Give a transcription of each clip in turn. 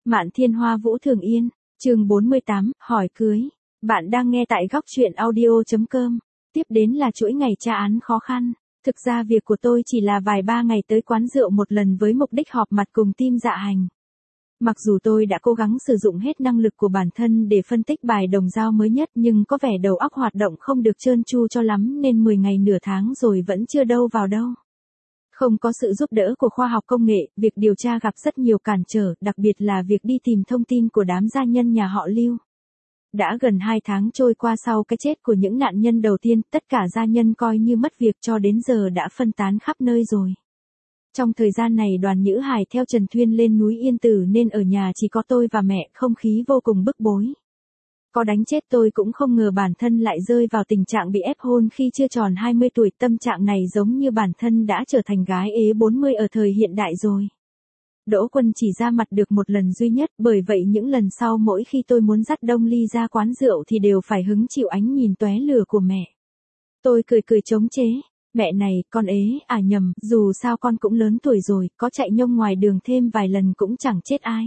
Mạn Thiên Hoa Vũ Thường Yên, chương 48, hỏi cưới. Bạn đang nghe tại góc truyện audio.com. Tiếp đến là chuỗi ngày tra án khó khăn. Thực ra việc của tôi chỉ là vài ba ngày tới quán rượu một lần với mục đích họp mặt cùng team dạ hành. Mặc dù tôi đã cố gắng sử dụng hết năng lực của bản thân để phân tích bài đồng dao mới nhất nhưng có vẻ đầu óc hoạt động không được trơn tru cho lắm nên 10 ngày nửa tháng rồi vẫn chưa đâu vào đâu. Không có sự giúp đỡ của khoa học công nghệ, việc điều tra gặp rất nhiều cản trở, đặc biệt là việc đi tìm thông tin của đám gia nhân nhà họ Lưu. Đã gần 2 tháng trôi qua sau cái chết của những nạn nhân đầu tiên, tất cả gia nhân coi như mất việc cho đến giờ đã phân tán khắp nơi rồi. Trong thời gian này Đoàn Nhữ Hải theo Trần Thuyên lên núi Yên Tử nên ở nhà chỉ có tôi và mẹ, không khí vô cùng bức bối. Có đánh chết tôi cũng không ngờ bản thân lại rơi vào tình trạng bị ép hôn khi chưa tròn 20 tuổi, tâm trạng này giống như bản thân đã trở thành gái ế 40 ở thời hiện đại rồi. Đỗ Quân chỉ ra mặt được một lần duy nhất, bởi vậy những lần sau mỗi khi tôi muốn dắt Đông Ly ra quán rượu thì đều phải hứng chịu ánh nhìn tóe lửa của mẹ. Tôi cười cười chống chế, mẹ này, con ế, à nhầm, dù sao con cũng lớn tuổi rồi, có chạy nhông ngoài đường thêm vài lần cũng chẳng chết ai.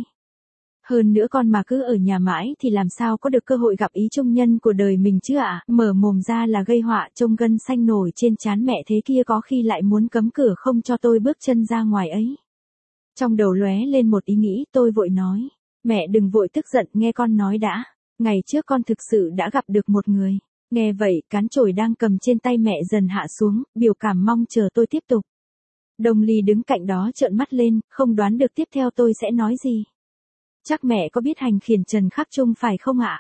Hơn nữa con mà cứ ở nhà mãi thì làm sao có được cơ hội gặp ý trung nhân của đời mình chứ ạ, mở mồm ra là gây họa, trông gân xanh nổi trên trán mẹ thế kia có khi lại muốn cấm cửa không cho tôi bước chân ra ngoài ấy. Trong đầu lóe lên một ý nghĩ, tôi vội nói, mẹ đừng vội tức giận, nghe con nói đã, ngày trước con thực sự đã gặp được một người. Nghe vậy, cán chổi đang cầm trên tay mẹ dần hạ xuống, biểu cảm mong chờ tôi tiếp tục. Đông Ly đứng cạnh đó trợn mắt lên, không đoán được tiếp theo tôi sẽ nói gì. Chắc mẹ có biết hành khiển Trần Khắc Trung phải không ạ?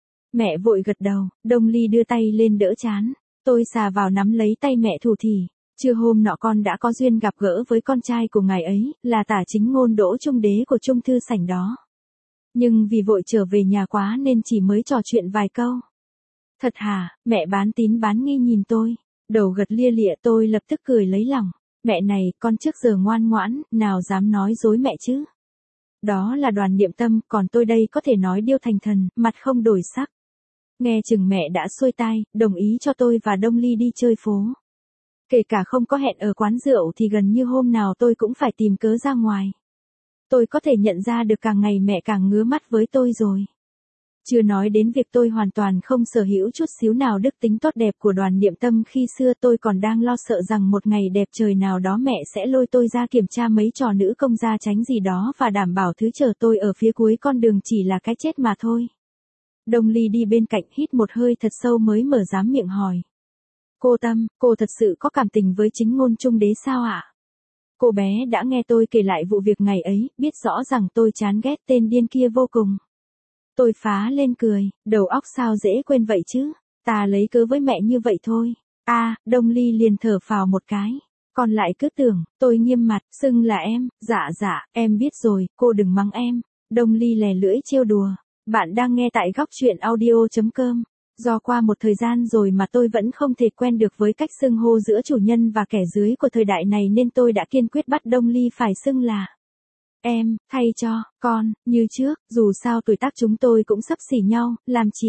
Mẹ vội gật đầu, Đông Ly đưa tay lên đỡ trán. Tôi xà vào nắm lấy tay mẹ thủ thỉ. Trưa hôm nọ con đã có duyên gặp gỡ với con trai của ngài ấy, là Tả Chính Ngôn Đỗ Trung Đế của Trung Thư Sảnh đó. Nhưng vì vội trở về nhà quá nên chỉ mới trò chuyện vài câu. Thật hả? Mẹ bán tín bán nghi nhìn tôi. Đầu gật lia lịa, tôi lập tức cười lấy lòng. Mẹ này, con trước giờ ngoan ngoãn, nào dám nói dối mẹ chứ? Đó là Đoàn Niệm Tâm, còn tôi đây có thể nói điêu thành thần, mặt không đổi sắc. Nghe chừng mẹ đã xuôi tai, đồng ý cho tôi và Đông Ly đi chơi phố. Kể cả không có hẹn ở quán rượu thì gần như hôm nào tôi cũng phải tìm cớ ra ngoài. Tôi có thể nhận ra được càng ngày mẹ càng ngứa mắt với tôi rồi. Chưa nói đến việc tôi hoàn toàn không sở hữu chút xíu nào đức tính tốt đẹp của Đoàn Niệm Tâm khi xưa, tôi còn đang lo sợ rằng một ngày đẹp trời nào đó mẹ sẽ lôi tôi ra kiểm tra mấy trò nữ công gia tránh gì đó và đảm bảo thứ chờ tôi ở phía cuối con đường chỉ là cái chết mà thôi. Đông Ly đi bên cạnh hít một hơi thật sâu mới mở dám miệng hỏi. Cô Tâm, cô thật sự có cảm tình với Chính Ngôn Trung Đế sao ạ? Cô bé đã nghe tôi kể lại vụ việc ngày ấy, biết rõ rằng tôi chán ghét tên điên kia vô cùng. Tôi phá lên cười, đầu óc sao dễ quên vậy chứ, ta lấy cớ với mẹ như vậy thôi. Đông Ly liền thở phào một cái. Còn lại cứ tưởng, tôi nghiêm mặt, xưng là em, dạ, em biết rồi, cô đừng mắng em. Đông Ly lè lưỡi trêu đùa. Bạn đang nghe tại góc truyện audio.com. Do qua một thời gian rồi mà tôi vẫn không thể quen được với cách xưng hô giữa chủ nhân và kẻ dưới của thời đại này nên tôi đã kiên quyết bắt Đông Ly phải xưng là em, thay cho con, như trước, dù sao tuổi tác chúng tôi cũng xấp xỉ nhau, làm chỉ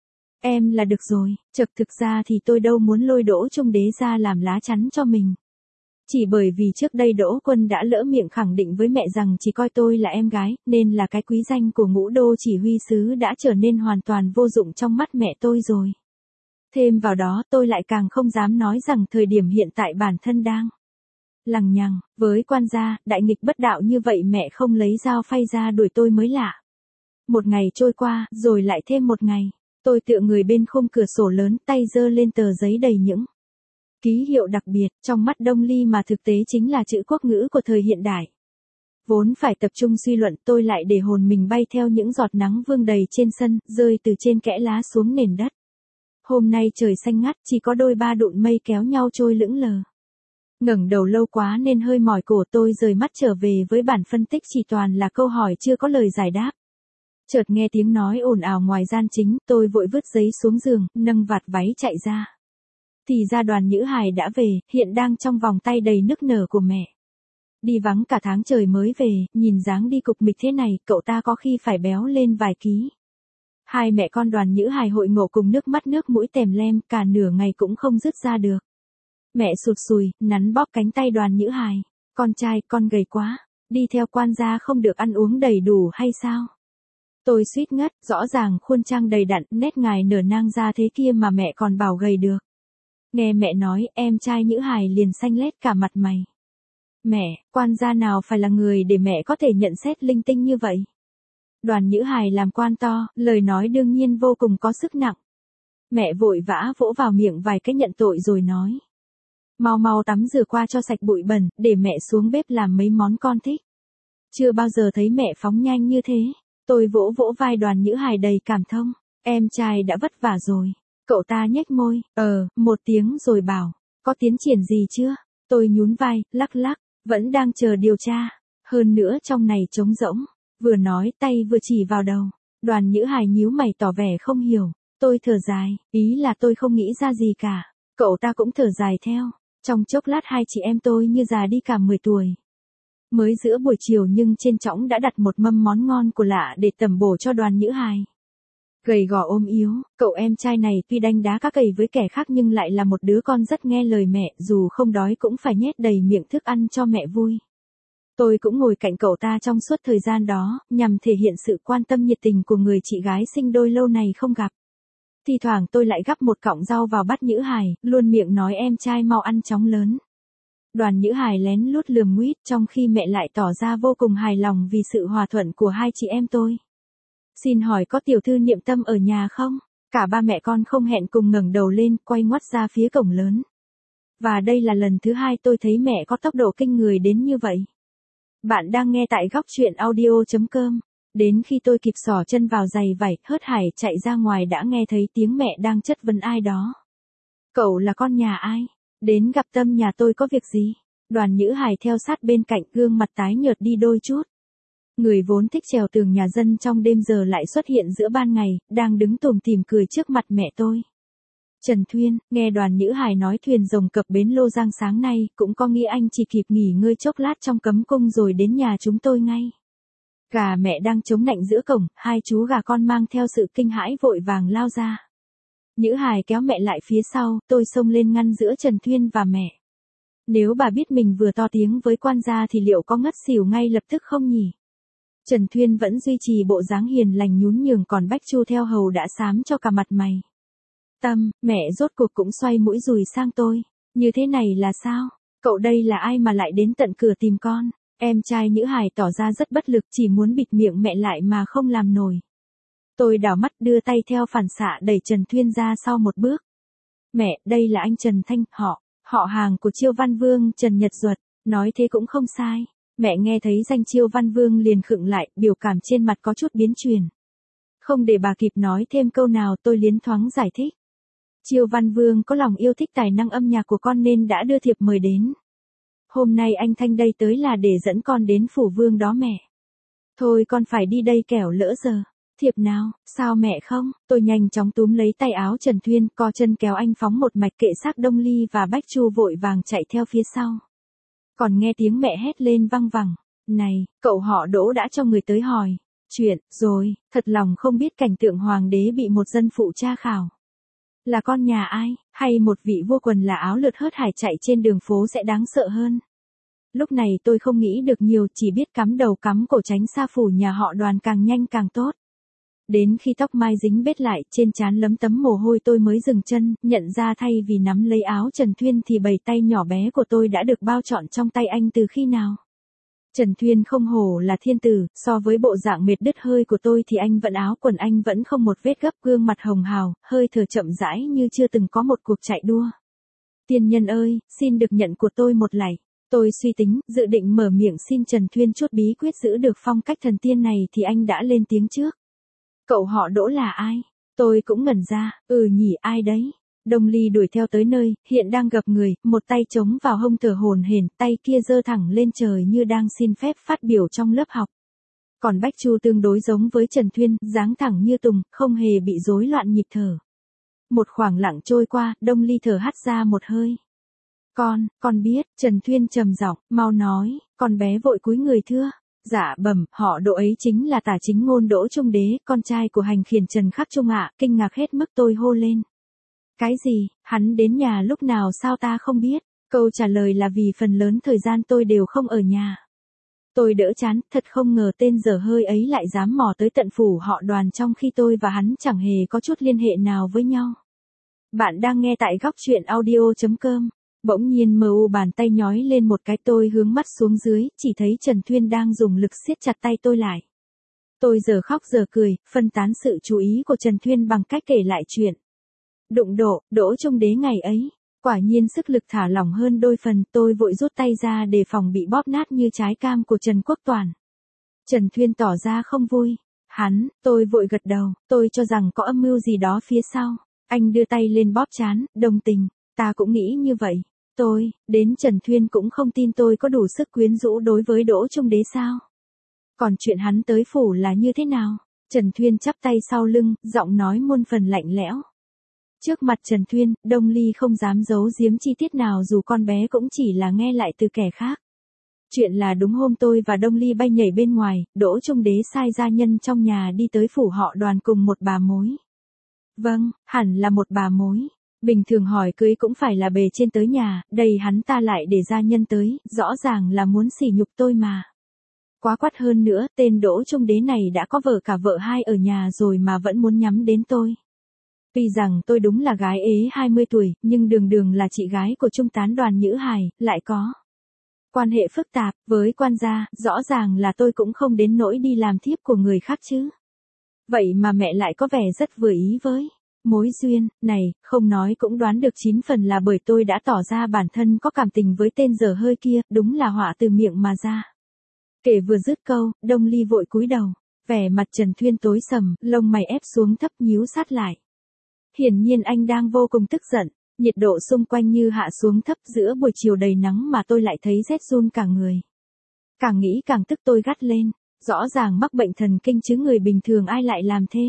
em là được rồi. Thực ra thì tôi đâu muốn lôi Đỗ Trung Đế ra làm lá chắn cho mình. Chỉ bởi vì trước đây Đỗ Quân đã lỡ miệng khẳng định với mẹ rằng chỉ coi tôi là em gái, nên là cái quý danh của Ngũ Đô chỉ huy sứ đã trở nên hoàn toàn vô dụng trong mắt mẹ tôi rồi. Thêm vào đó tôi lại càng không dám nói rằng thời điểm hiện tại bản thân đang lằng nhằng với quan gia, đại nghịch bất đạo như vậy mẹ không lấy dao phay ra đuổi tôi mới lạ. Một ngày trôi qua, rồi lại thêm một ngày. Tôi tựa người bên khung cửa sổ lớn, tay giơ lên tờ giấy đầy những ký hiệu đặc biệt, trong mắt Đông Ly mà thực tế chính là chữ quốc ngữ của thời hiện đại. Vốn phải tập trung suy luận, tôi lại để hồn mình bay theo những giọt nắng vương đầy trên sân, rơi từ trên kẽ lá xuống nền đất. Hôm nay trời xanh ngắt, chỉ có đôi ba đụn mây kéo nhau trôi lững lờ. Ngẩng đầu lâu quá nên hơi mỏi cổ, tôi rời mắt trở về với bản phân tích chỉ toàn là câu hỏi chưa có lời giải đáp. Chợt nghe tiếng nói ồn ào ngoài gian chính, tôi vội vứt giấy xuống giường, nâng vạt váy chạy ra. Thì ra Đoàn Nhữ Hải đã về, hiện đang trong vòng tay đầy nức nở của mẹ. Đi vắng cả tháng trời mới về, nhìn dáng đi cục mịch thế này, cậu ta có khi phải béo lên vài ký. Hai mẹ con Đoàn Nhữ Hải hội ngộ cùng nước mắt nước mũi tèm lem, cả nửa ngày cũng không dứt ra được. Mẹ sụt sùi, nắn bóp cánh tay Đoàn Nhữ Hải. Con trai, con gầy quá. Đi theo quan gia không được ăn uống đầy đủ hay sao? Tôi suýt ngất, rõ ràng khuôn trang đầy đặn, nét ngài nở nang ra thế kia mà mẹ còn bảo gầy được. Nghe mẹ nói, em trai Nhữ Hài liền xanh lét cả mặt mày. Mẹ, quan gia nào phải là người để mẹ có thể nhận xét linh tinh như vậy? Đoàn Nhữ Hài làm quan to, lời nói đương nhiên vô cùng có sức nặng. Mẹ vội vã vỗ vào miệng vài cái nhận tội rồi nói. Mau mau tắm rửa qua cho sạch bụi bẩn, để mẹ xuống bếp làm mấy món con thích. Chưa bao giờ thấy mẹ phóng nhanh như thế. Tôi vỗ vỗ vai Đoàn Nhữ Hài đầy cảm thông. Em trai đã vất vả rồi. Cậu ta nhếch môi, một tiếng rồi bảo. Có tiến triển gì chưa? Tôi nhún vai, lắc lắc, vẫn đang chờ điều tra. Hơn nữa trong này trống rỗng. Vừa nói tay vừa chỉ vào đầu. Đoàn Nhữ Hài nhíu mày tỏ vẻ không hiểu. Tôi thở dài, ý là tôi không nghĩ ra gì cả. Cậu ta cũng thở dài theo. Trong chốc lát hai chị em tôi như già đi cả 10 tuổi. Mới giữa buổi chiều nhưng trên chõng đã đặt một mâm món ngon của lạ để tẩm bổ cho Đoàn Nhữ Hài. Gầy gò ốm yếu, cậu em trai này tuy đanh đá cá cầy với kẻ khác nhưng lại là một đứa con rất nghe lời mẹ, dù không đói cũng phải nhét đầy miệng thức ăn cho mẹ vui. Tôi cũng ngồi cạnh cậu ta trong suốt thời gian đó, nhằm thể hiện sự quan tâm nhiệt tình của người chị gái sinh đôi lâu này không gặp. Thì thoảng tôi lại gắp một cọng rau vào bát Nhữ Hài, luôn miệng nói em trai mau ăn chóng lớn. Đoàn Nhữ Hài lén lút lườm nguýt trong khi mẹ lại tỏ ra vô cùng hài lòng vì sự hòa thuận của hai chị em tôi. Xin hỏi có tiểu thư Niệm Tâm ở nhà không? Cả ba mẹ con không hẹn cùng ngẩng đầu lên, quay ngoắt ra phía cổng lớn. Và đây là lần thứ hai tôi thấy mẹ có tốc độ kinh người đến như vậy. Bạn đang nghe tại góc truyện audio.com. Đến khi tôi kịp xỏ chân vào giày vải, hớt hải chạy ra ngoài đã nghe thấy tiếng mẹ đang chất vấn ai đó. Cậu là con nhà ai? Đến gặp Tâm nhà tôi có việc gì? Đoàn Nhữ Hài theo sát bên cạnh, gương mặt tái nhợt đi đôi chút. Người vốn thích trèo tường nhà dân trong đêm giờ lại xuất hiện giữa ban ngày, đang đứng tủm tỉm cười trước mặt mẹ tôi. Trần Thuyên, nghe Đoàn Nhữ Hài nói thuyền rồng cập bến Lô Giang sáng nay, cũng có nghĩa anh chỉ kịp nghỉ ngơi chốc lát trong cấm cung rồi đến nhà chúng tôi ngay. Gà mẹ đang chống nạnh giữa cổng, hai chú gà con mang theo sự kinh hãi vội vàng lao ra. Nhữ Hài kéo mẹ lại phía sau, tôi xông lên ngăn giữa Trần Thuyên và mẹ. Nếu bà biết mình vừa to tiếng với quan gia thì liệu có ngất xỉu ngay lập tức không nhỉ? Trần Thuyên vẫn duy trì bộ dáng hiền lành nhún nhường, còn Bách Chu theo hầu đã xám cho cả mặt mày. Tâm, mẹ rốt cuộc cũng xoay mũi dùi sang tôi. Như thế này là sao? Cậu đây là ai mà lại đến tận cửa tìm con? Em trai Nhữ Hài tỏ ra rất bất lực, chỉ muốn bịt miệng mẹ lại mà không làm nổi. Tôi đảo mắt đưa tay theo phản xạ đẩy Trần Thuyên ra sau một bước. Mẹ, đây là anh Trần Thanh, họ hàng của Chiêu Văn Vương Trần Nhật Duật. Nói thế cũng không sai. Mẹ nghe thấy danh Chiêu Văn Vương liền khựng lại, biểu cảm trên mặt có chút biến chuyển. Không để bà kịp nói thêm câu nào tôi liến thoáng giải thích. Chiêu Văn Vương có lòng yêu thích tài năng âm nhạc của con nên đã đưa thiệp mời đến. Hôm nay anh Thanh đây tới là để dẫn con đến phủ vương đó mẹ. Thôi con phải đi đây kẻo lỡ giờ. Thiệp nào, sao mẹ không? Tôi nhanh chóng túm lấy tay áo Trần Thuyên, co chân kéo anh phóng một mạch kệ xác Đông Ly và Bách Chu vội vàng chạy theo phía sau. Còn nghe tiếng mẹ hét lên văng vẳng. Này, cậu họ Đỗ đã cho người tới hỏi. Chuyện, rồi, thật lòng không biết cảnh tượng hoàng đế bị một dân phụ tra khảo. Là con nhà ai, hay một vị vua quần là áo lượt hớt hải chạy trên đường phố sẽ đáng sợ hơn. Lúc này tôi không nghĩ được nhiều, chỉ biết cắm đầu cắm cổ tránh xa phủ nhà họ Đoàn càng nhanh càng tốt. Đến khi tóc mai dính bết lại, trên trán lấm tấm mồ hôi tôi mới dừng chân, nhận ra thay vì nắm lấy áo Trần Thuyên thì bầy tay nhỏ bé của tôi đã được bao trọn trong tay anh từ khi nào. Trần Thuyên không hổ là thiên tử, so với bộ dạng mệt đứt hơi của tôi thì anh vẫn áo quần anh vẫn không một vết gấp, gương mặt hồng hào, hơi thở chậm rãi như chưa từng có một cuộc chạy đua. Tiên nhân ơi, xin được nhận của tôi một lạy. Tôi suy tính, dự định mở miệng xin Trần Thuyên chút bí quyết giữ được phong cách thần tiên này thì anh đã lên tiếng trước. Cậu họ Đỗ là ai? Tôi cũng ngẩn ra, nhỉ ai đấy? Đông Ly đuổi theo tới nơi, hiện đang gập người, một tay chống vào hông thở hổn hển, tay kia giơ thẳng lên trời như đang xin phép phát biểu trong lớp học. Còn Bách Chu tương đối giống với Trần Thuyên, dáng thẳng như tùng, không hề bị rối loạn nhịp thở. Một khoảng lặng trôi qua, Đông Ly thở hắt ra một hơi. Con biết, Trần Thuyên trầm giọng, mau nói, con bé vội cúi người thưa. Dạ bẩm, họ Đỗ ấy chính là Tả Chính Ngôn Đỗ Trung Đế, con trai của hành khiển Trần Khắc Trung ạ. Kinh ngạc hết mức tôi hô lên. Cái gì, hắn đến nhà lúc nào sao ta không biết? Câu trả lời là vì phần lớn thời gian tôi đều không ở nhà. Tôi đỡ chán, thật không ngờ tên dở hơi ấy lại dám mò tới tận phủ họ Đoàn trong khi tôi và hắn chẳng hề có chút liên hệ nào với nhau. Bạn đang nghe tại góc chuyện audio.com. Bỗng nhiên MU bàn tay nhói lên một cái, tôi hướng mắt xuống dưới, chỉ thấy Trần Thuyên đang dùng lực siết chặt tay tôi lại. Tôi giờ khóc giờ cười, phân tán sự chú ý của Trần Thuyên bằng cách kể lại chuyện. Đụng độ, Đỗ Trung Đế ngày ấy. Quả nhiên sức lực thả lỏng hơn đôi phần, tôi vội rút tay ra để phòng bị bóp nát như trái cam của Trần Quốc Toàn. Trần Thuyên tỏ ra không vui. Tôi vội gật đầu, tôi cho rằng có âm mưu gì đó phía sau. Anh đưa tay lên bóp trán, đồng tình, ta cũng nghĩ như vậy. Đến Trần Thuyên cũng không tin tôi có đủ sức quyến rũ đối với Đỗ Trung Đế sao. Còn chuyện hắn tới phủ là như thế nào? Trần Thuyên chắp tay sau lưng, giọng nói muôn phần lạnh lẽo. Trước mặt Trần Thuyên, Đông Ly không dám giấu giếm chi tiết nào dù con bé cũng chỉ là nghe lại từ kẻ khác. Chuyện là đúng hôm tôi và Đông Ly bay nhảy bên ngoài, Đỗ Trung Đế sai gia nhân trong nhà đi tới phủ họ Đoàn cùng một bà mối. Vâng, hẳn là một bà mối. Bình thường hỏi cưới cũng phải là bề trên tới nhà, đây hắn ta lại để gia nhân tới, rõ ràng là muốn sỉ nhục tôi mà. Quá quắt hơn nữa, tên Đỗ Trung Đế này đã có vợ cả vợ hai ở nhà rồi mà vẫn muốn nhắm đến tôi. Tuy rằng tôi đúng là gái ế 20 tuổi, nhưng đường đường là chị gái của trung tán Đoàn Nhữ Hải, lại có quan hệ phức tạp với quan gia, rõ ràng là tôi cũng không đến nỗi đi làm thiếp của người khác chứ. Vậy mà mẹ lại có vẻ rất vừa ý với mối duyên này, không nói cũng đoán được 9 phần là bởi tôi đã tỏ ra bản thân có cảm tình với tên dở hơi kia, đúng là họa từ miệng mà ra. Kể vừa dứt câu, Đông Ly vội cúi đầu, vẻ mặt Trần Thuyên tối sầm, lông mày ép xuống thấp nhíu sát lại. Hiển nhiên anh đang vô cùng tức giận, nhiệt độ xung quanh như hạ xuống thấp, giữa buổi chiều đầy nắng mà tôi lại thấy rét run cả người. Càng nghĩ càng tức, tôi gắt lên, rõ ràng mắc bệnh thần kinh chứ người bình thường ai lại làm thế.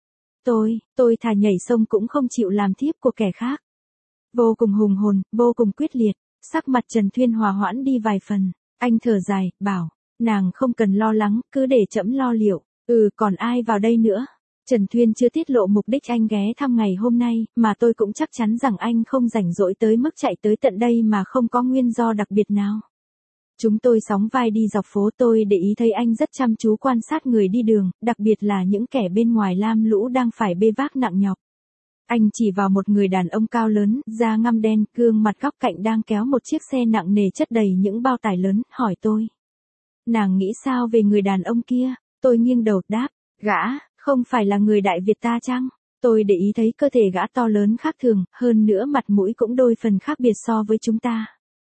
Tôi thà nhảy sông cũng không chịu làm thiếp của kẻ khác. Vô cùng hùng hồn, vô cùng quyết liệt, sắc mặt Trần Thuyên hòa hoãn đi vài phần, anh thở dài, bảo, nàng không cần lo lắng, cứ để trẫm lo liệu, còn ai vào đây nữa. Trần Thuyên chưa tiết lộ mục đích anh ghé thăm ngày hôm nay, mà tôi cũng chắc chắn rằng anh không rảnh rỗi tới mức chạy tới tận đây mà không có nguyên do đặc biệt nào. Chúng tôi sóng vai đi dọc phố, tôi để ý thấy anh rất chăm chú quan sát người đi đường, đặc biệt là những kẻ bên ngoài lam lũ đang phải bê vác nặng nhọc. Anh chỉ vào một người đàn ông cao lớn, da ngăm đen, gương mặt góc cạnh đang kéo một chiếc xe nặng nề chất đầy những bao tải lớn, hỏi tôi. Nàng nghĩ sao về người đàn ông kia? Tôi nghiêng đầu đáp, gã không phải là người Đại Việt ta chăng? Tôi để ý thấy cơ thể gã to lớn khác thường, hơn nữa mặt mũi cũng đôi phần khác biệt so với chúng ta.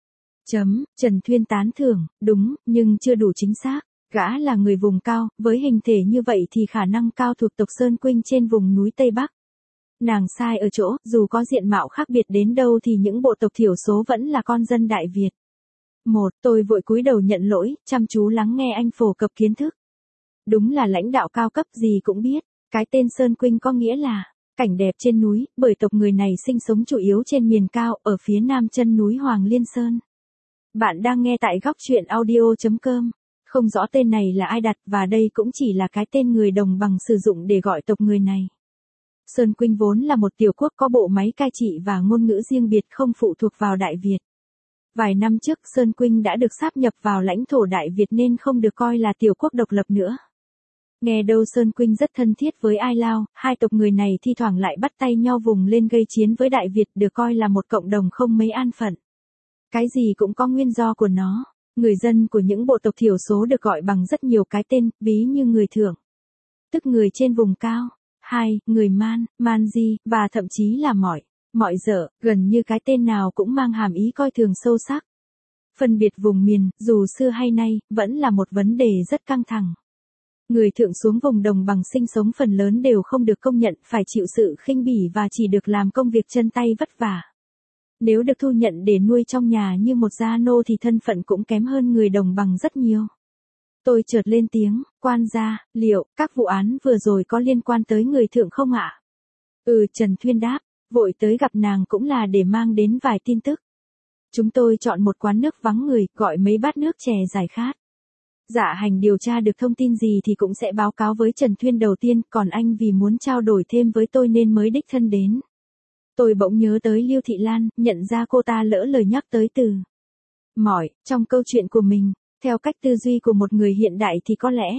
Trần Thuyên tán thưởng, đúng, nhưng chưa đủ chính xác. Gã là người vùng cao, với hình thể như vậy thì khả năng cao thuộc tộc Sơn Quynh trên vùng núi Tây Bắc. Nàng sai ở chỗ, dù có diện mạo khác biệt đến đâu thì những bộ tộc thiểu số vẫn là con dân Đại Việt. Tôi vội cúi đầu nhận lỗi, chăm chú lắng nghe anh phổ cập kiến thức. Đúng là lãnh đạo cao cấp gì cũng biết, cái tên Sơn Quynh có nghĩa là cảnh đẹp trên núi, bởi tộc người này sinh sống chủ yếu trên miền cao, ở phía nam chân núi Hoàng Liên Sơn. Bạn đang nghe tại góc chuyện audio.com. Không rõ tên này là ai đặt, và đây cũng chỉ là cái tên người đồng bằng sử dụng để gọi tộc người này. Sơn Quynh vốn là một tiểu quốc có bộ máy cai trị và ngôn ngữ riêng biệt, không phụ thuộc vào Đại Việt. Vài năm trước Sơn Quynh đã được sáp nhập vào lãnh thổ Đại Việt nên không được coi là tiểu quốc độc lập nữa. Nghe đâu Sơn Quynh rất thân thiết với Ai Lao, hai tộc người này thi thoảng lại bắt tay nhau vùng lên gây chiến với Đại Việt, được coi là một cộng đồng không mấy an phận. Cái gì cũng có nguyên do của nó. Người dân của những bộ tộc thiểu số được gọi bằng rất nhiều cái tên, ví như người thượng, tức người trên vùng cao, người man, manji, và thậm chí là mọi dở, gần như cái tên nào cũng mang hàm ý coi thường sâu sắc. Phân biệt vùng miền, dù xưa hay nay, vẫn là một vấn đề rất căng thẳng. Người thượng xuống vùng đồng bằng sinh sống phần lớn đều không được công nhận, phải chịu sự khinh bỉ và chỉ được làm công việc chân tay vất vả. Nếu được thu nhận để nuôi trong nhà như một gia nô thì thân phận cũng kém hơn người đồng bằng rất nhiều. Tôi chợt lên tiếng, quan gia, liệu các vụ án vừa rồi có liên quan tới người thượng không ạ? Trần Thuyên đáp, vội tới gặp nàng cũng là để mang đến vài tin tức. Chúng tôi chọn một quán nước vắng người, gọi mấy bát nước chè giải khát. Dạ hành điều tra được thông tin gì thì cũng sẽ báo cáo với Trần Thuyên đầu tiên, còn anh vì muốn trao đổi thêm với tôi nên mới đích thân đến. Tôi bỗng nhớ tới Lưu Thị Lan, nhận ra cô ta lỡ lời nhắc tới từ trong câu chuyện của mình. Theo cách tư duy của một người hiện đại thì có lẽ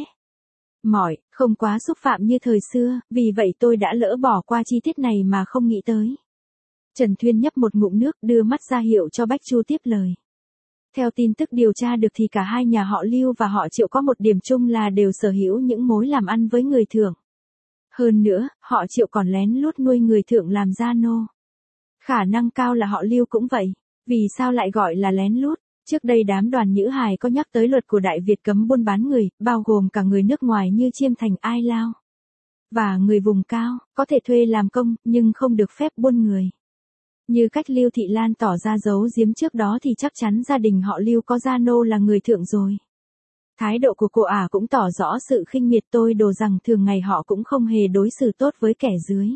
mỏi, không quá xúc phạm như thời xưa, vì vậy tôi đã lỡ bỏ qua chi tiết này mà không nghĩ tới. Trần Thuyên nhấp một ngụm nước, đưa mắt ra hiệu cho Bách Chu tiếp lời. Theo tin tức điều tra được thì cả hai nhà họ Lưu và họ Triệu có một điểm chung là đều sở hữu những mối làm ăn với người thượng. Hơn nữa, họ Triệu còn lén lút nuôi người thượng làm gia nô. Khả năng cao là họ Lưu cũng vậy. Vì sao lại gọi là lén lút? Trước đây đám đoàn Nhữ Hài có nhắc tới luật của Đại Việt cấm buôn bán người, bao gồm cả người nước ngoài như Chiêm Thành, Ai Lao. Và người vùng cao, có thể thuê làm công, nhưng không được phép buôn người. Như cách Lưu Thị Lan tỏ ra giấu giếm trước đó thì chắc chắn gia đình họ Lưu có gia nô là người thượng rồi. Thái độ của cô ả cũng tỏ rõ sự khinh miệt tôi đồ rằng thường ngày họ cũng không hề đối xử tốt với kẻ dưới.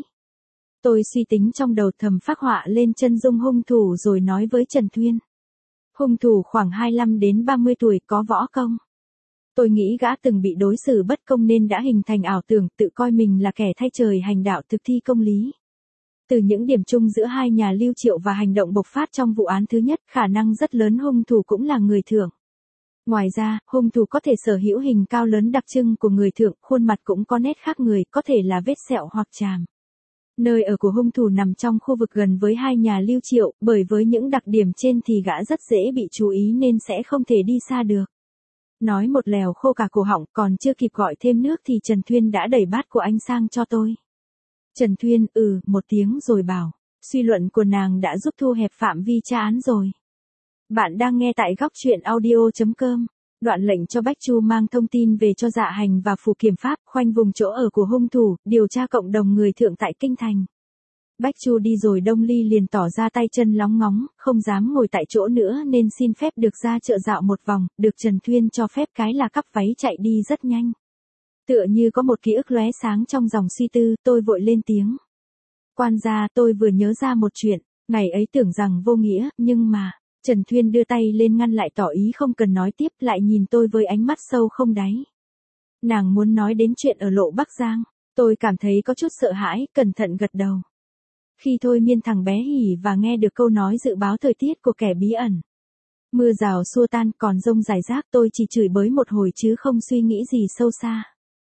Tôi suy tính trong đầu thầm phác họa lên chân dung hung thủ rồi nói với Trần Thuyên. Hung thủ khoảng 25 đến 30 tuổi có võ công. Tôi nghĩ gã từng bị đối xử bất công nên đã hình thành ảo tưởng tự coi mình là kẻ thay trời hành đạo thực thi công lý. Từ những điểm chung giữa hai nhà Lưu Triệu và hành động bộc phát trong vụ án thứ nhất, khả năng rất lớn hung thủ cũng là người thượng. Ngoài ra, hung thủ có thể sở hữu hình cao lớn đặc trưng của người thượng, khuôn mặt cũng có nét khác người, có thể là vết sẹo hoặc tràm. Nơi ở của hung thủ nằm trong khu vực gần với hai nhà Lưu Triệu, bởi với những đặc điểm trên thì gã rất dễ bị chú ý nên sẽ không thể đi xa được. Nói một lèo khô cả cổ họng, còn chưa kịp gọi thêm nước thì Trần Thuyên đã đẩy bát của anh sang cho tôi. Trần Thuyên một tiếng rồi bảo, suy luận của nàng đã giúp thu hẹp phạm vi tra án rồi. Bạn đang nghe tại góc truyện audio.com. Đoạn lệnh cho Bách Chu mang thông tin về cho Dạ Hành và Phủ Kiểm Pháp, khoanh vùng chỗ ở của hung thủ, điều tra cộng đồng người thượng tại Kinh Thành. Bách Chu đi rồi Đông Ly liền tỏ ra tay chân lóng ngóng, không dám ngồi tại chỗ nữa nên xin phép được ra chợ dạo một vòng, được Trần Thuyên cho phép cái là cắp váy chạy đi rất nhanh. Tựa như có một ký ức lóe sáng trong dòng suy tư, tôi vội lên tiếng. Quan gia, tôi vừa nhớ ra một chuyện, ngày ấy tưởng rằng vô nghĩa, nhưng mà... Trần Thuyên đưa tay lên ngăn lại tỏ ý không cần nói tiếp, lại nhìn tôi với ánh mắt sâu không đáy. Nàng muốn nói đến chuyện ở Lộ Bắc Giang, tôi cảm thấy có chút sợ hãi, cẩn thận gật đầu. Khi thôi miên thằng bé hỉ và nghe được câu nói dự báo thời tiết của kẻ bí ẩn. Mưa rào xua tan còn rông rải rác, tôi chỉ chửi bới một hồi chứ không suy nghĩ gì sâu xa.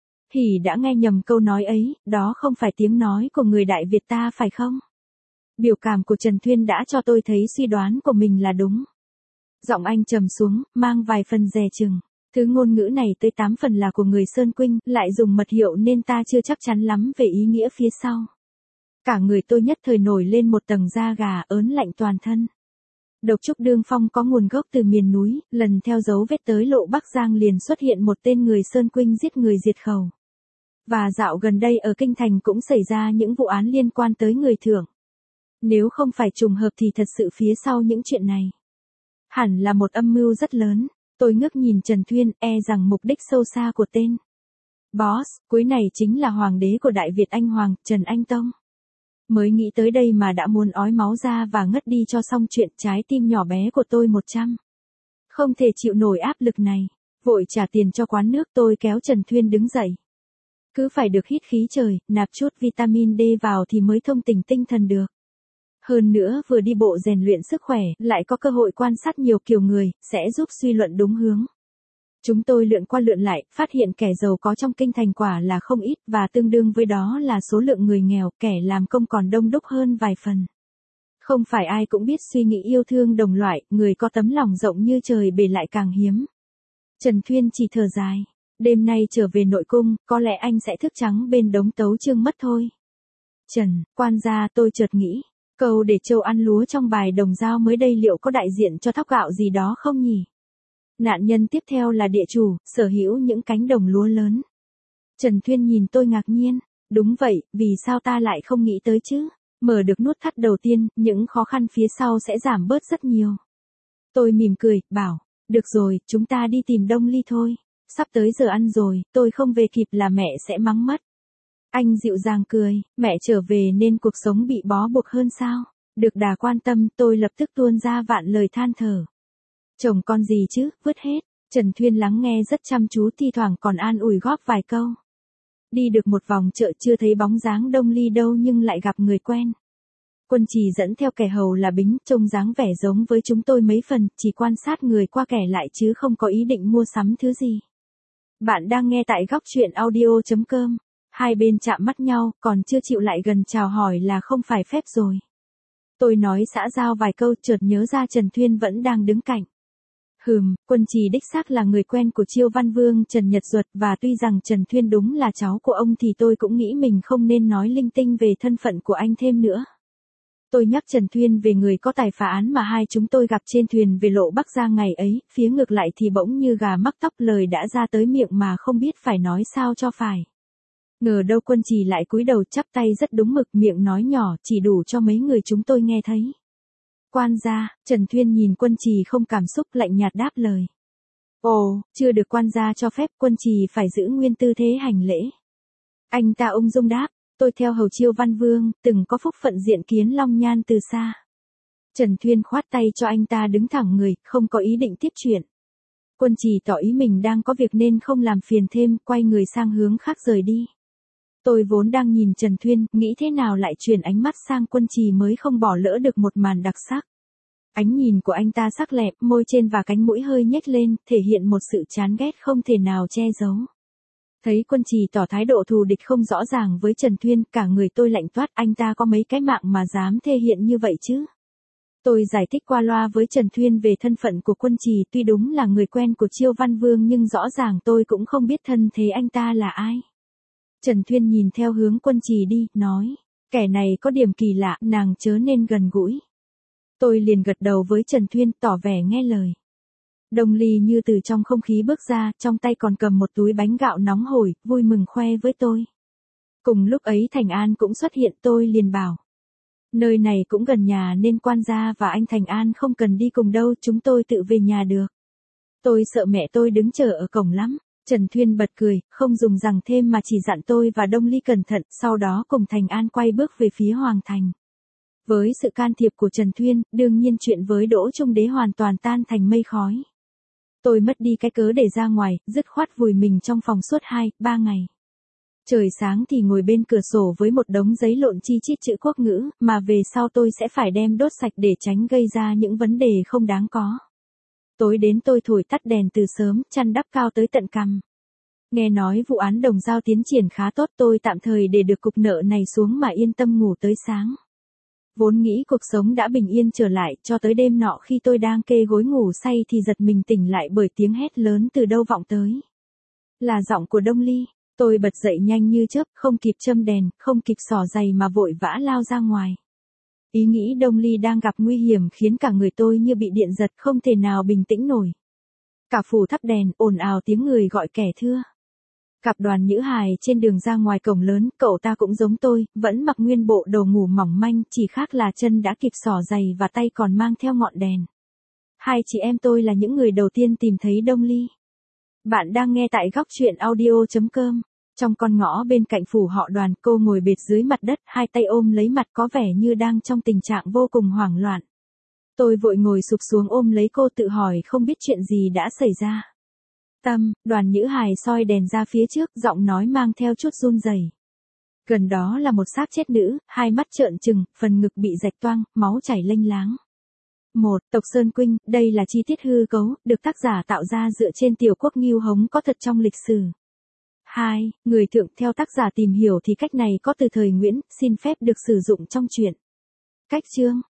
Hỉ đã nghe nhầm câu nói ấy, đó không phải tiếng nói của người Đại Việt ta phải không? Biểu cảm của Trần Thuyên đã cho tôi thấy suy đoán của mình là đúng. Giọng anh trầm xuống, mang vài phần dè chừng. Thứ ngôn ngữ này tới 8 phần là của người Sơn Quynh, lại dùng mật hiệu nên ta chưa chắc chắn lắm về ý nghĩa phía sau. Cả người tôi nhất thời nổi lên một tầng da gà ớn lạnh toàn thân. Độc trúc đương phong có nguồn gốc từ miền núi, lần theo dấu vết tới Lộ Bắc Giang liền xuất hiện một tên người Sơn Quynh giết người diệt khẩu. Và dạo gần đây ở Kinh Thành cũng xảy ra những vụ án liên quan tới người thượng. Nếu không phải trùng hợp thì thật sự phía sau những chuyện này hẳn là một âm mưu rất lớn. Tôi ngước nhìn Trần Thuyên, rằng mục đích sâu xa của tên Boss, cuối này chính là hoàng đế của Đại Việt Anh Hoàng, Trần Anh Tông. Mới nghĩ tới đây mà đã muốn ói máu ra và ngất đi cho xong chuyện, trái tim nhỏ bé của tôi 100. Không thể chịu nổi áp lực này. Vội trả tiền cho quán nước, tôi kéo Trần Thuyên đứng dậy. Cứ phải được hít khí trời, nạp chút vitamin D vào thì mới thông tỉnh tinh thần được. Hơn nữa vừa đi bộ rèn luyện sức khỏe, lại có cơ hội quan sát nhiều kiểu người, sẽ giúp suy luận đúng hướng. Chúng tôi lượn qua lượn lại, phát hiện kẻ giàu có trong Kinh Thành quả là không ít, và tương đương với đó là số lượng người nghèo, kẻ làm công còn đông đúc hơn vài phần. Không phải ai cũng biết suy nghĩ yêu thương đồng loại, người có tấm lòng rộng như trời bể lại càng hiếm. Trần Thuyên chỉ thở dài. Đêm nay trở về nội cung, có lẽ anh sẽ thức trắng bên đống tấu chương mất thôi. Trần, quan gia, tôi chợt nghĩ. Câu để trâu ăn lúa trong bài Đồng Dao mới đây liệu có đại diện cho thóc gạo gì đó không nhỉ? Nạn nhân tiếp theo là địa chủ, sở hữu những cánh đồng lúa lớn. Trần Thuyên nhìn tôi ngạc nhiên. Đúng vậy, vì sao ta lại không nghĩ tới chứ? Mở được nút thắt đầu tiên, những khó khăn phía sau sẽ giảm bớt rất nhiều. Tôi mỉm cười, bảo, được rồi, chúng ta đi tìm Đông Ly thôi. Sắp tới giờ ăn rồi, tôi không về kịp là mẹ sẽ mắng mất. Anh dịu dàng cười, mẹ trở về nên cuộc sống bị bó buộc hơn sao? Được Đà quan tâm, tôi lập tức tuôn ra vạn lời than thở. Chồng con gì chứ, vứt hết. Trần Thuyên lắng nghe rất chăm chú, thi thoảng còn an ủi góp vài câu. Đi được một vòng chợ chưa thấy bóng dáng Đông Ly đâu nhưng lại gặp người quen. Quân Trì dẫn theo kẻ hầu là Bính, trông dáng vẻ giống với chúng tôi mấy phần, chỉ quan sát người qua kẻ lại chứ không có ý định mua sắm thứ gì. Bạn đang nghe tại góc truyện audio.com. Hai bên chạm mắt nhau, còn chưa chịu lại gần chào hỏi là không phải phép rồi. Tôi nói xã giao vài câu, chợt nhớ ra Trần Thuyên vẫn đang đứng cạnh. Quân Trì đích xác là người quen của Chiêu Văn Vương Trần Nhật Duật, và tuy rằng Trần Thuyên đúng là cháu của ông thì tôi cũng nghĩ mình không nên nói linh tinh về thân phận của anh thêm nữa. Tôi nhắc Trần Thuyên về người có tài phá án mà hai chúng tôi gặp trên thuyền về lộ Bắc Giang ngày ấy, phía ngược lại thì bỗng như gà mắc tóc, lời đã ra tới miệng mà không biết phải nói sao cho phải. Ngờ đâu Quân Trì lại cúi đầu chắp tay rất đúng mực, miệng nói nhỏ chỉ đủ cho mấy người chúng tôi nghe thấy. Quan gia. Trần Thuyên nhìn Quân Trì không cảm xúc, lạnh nhạt đáp lời. Ồ, chưa được quan gia cho phép, Quân Trì phải giữ nguyên tư thế hành lễ. Anh ta ung dung đáp, tôi theo hầu Chiêu Văn Vương, từng có phúc phận diện kiến Long Nhan từ xa. Trần Thuyên khoát tay cho anh ta đứng thẳng người, không có ý định tiếp chuyện. Quân Trì tỏ ý mình đang có việc nên không làm phiền thêm, quay người sang hướng khác rời đi. Tôi vốn đang nhìn Trần Thuyên, nghĩ thế nào lại chuyển ánh mắt sang Quân Trì mới không bỏ lỡ được một màn đặc sắc. Ánh nhìn của anh ta sắc lẹm, môi trên và cánh mũi hơi nhếch lên, thể hiện một sự chán ghét không thể nào che giấu. Thấy Quân Trì tỏ thái độ thù địch không rõ ràng với Trần Thuyên, cả người tôi lạnh toát, anh ta có mấy cái mạng mà dám thể hiện như vậy chứ. Tôi giải thích qua loa với Trần Thuyên về thân phận của Quân Trì, tuy đúng là người quen của Chiêu Văn Vương nhưng rõ ràng tôi cũng không biết thân thế anh ta là ai. Trần Thuyên nhìn theo hướng Quân Trì đi, nói, kẻ này có điểm kỳ lạ, nàng chớ nên gần gũi. Tôi liền gật đầu với Trần Thuyên, tỏ vẻ nghe lời. Đông Ly như từ trong không khí bước ra, trong tay còn cầm một túi bánh gạo nóng hổi, vui mừng khoe với tôi. Cùng lúc ấy Thành An cũng xuất hiện, tôi liền bảo. Nơi này cũng gần nhà nên quan gia và anh Thành An không cần đi cùng đâu, chúng tôi tự về nhà được. Tôi sợ mẹ tôi đứng chờ ở cổng lắm. Trần Thuyên bật cười, không dùng rằng thêm mà chỉ dặn tôi và Đông Ly cẩn thận, sau đó cùng Thành An quay bước về phía Hoàng Thành. Với sự can thiệp của Trần Thuyên, đương nhiên chuyện với Đỗ Trung Đế hoàn toàn tan thành mây khói. Tôi mất đi cái cớ để ra ngoài, dứt khoát vùi mình trong phòng suốt 2-3 ngày. Trời sáng thì ngồi bên cửa sổ với một đống giấy lộn chi chít chữ quốc ngữ, mà về sau tôi sẽ phải đem đốt sạch để tránh gây ra những vấn đề không đáng có. Tối đến tôi thổi tắt đèn từ sớm, chăn đắp cao tới tận cằm. Nghe nói vụ án Đồng Dao tiến triển khá tốt, tôi tạm thời để được cục nợ này xuống mà yên tâm ngủ tới sáng. Vốn nghĩ cuộc sống đã bình yên trở lại, cho tới đêm nọ khi tôi đang kê gối ngủ say thì giật mình tỉnh lại bởi tiếng hét lớn từ đâu vọng tới. Là giọng của Đông Ly. Tôi bật dậy nhanh như chớp, không kịp châm đèn, không kịp xỏ giày mà vội vã lao ra ngoài. Ý nghĩ Đông Ly đang gặp nguy hiểm khiến cả người tôi như bị điện giật, không thể nào bình tĩnh nổi. Cả phủ thắp đèn, ồn ào tiếng người gọi kẻ thưa. Cặp Đoàn Nhữ Hài trên đường ra ngoài cổng lớn, cậu ta cũng giống tôi, vẫn mặc nguyên bộ đồ ngủ mỏng manh, chỉ khác là chân đã kịp xỏ giày và tay còn mang theo ngọn đèn. Hai chị em tôi là những người đầu tiên tìm thấy Đông Ly. Bạn đang nghe tại góc truyện audio.com. Trong con ngõ bên cạnh phủ họ Đoàn, cô ngồi bệt dưới mặt đất, hai tay ôm lấy mặt có vẻ như đang trong tình trạng vô cùng hoảng loạn. Tôi vội ngồi sụp xuống ôm lấy cô tự hỏi không biết chuyện gì đã xảy ra. Đoàn Nhữ Hài soi đèn ra phía trước, giọng nói mang theo chút run rẩy. Gần đó là một xác chết nữ, hai mắt trợn trừng, phần ngực bị rạch toang, máu chảy lênh láng. Tộc Sơn Quynh, đây là chi tiết hư cấu, được tác giả tạo ra dựa trên tiểu quốc Ngưu Hống có thật trong lịch sử. 2. Người thượng, theo tác giả tìm hiểu thì cách này có từ thời Nguyễn, xin phép được sử dụng trong truyện. Cách chương.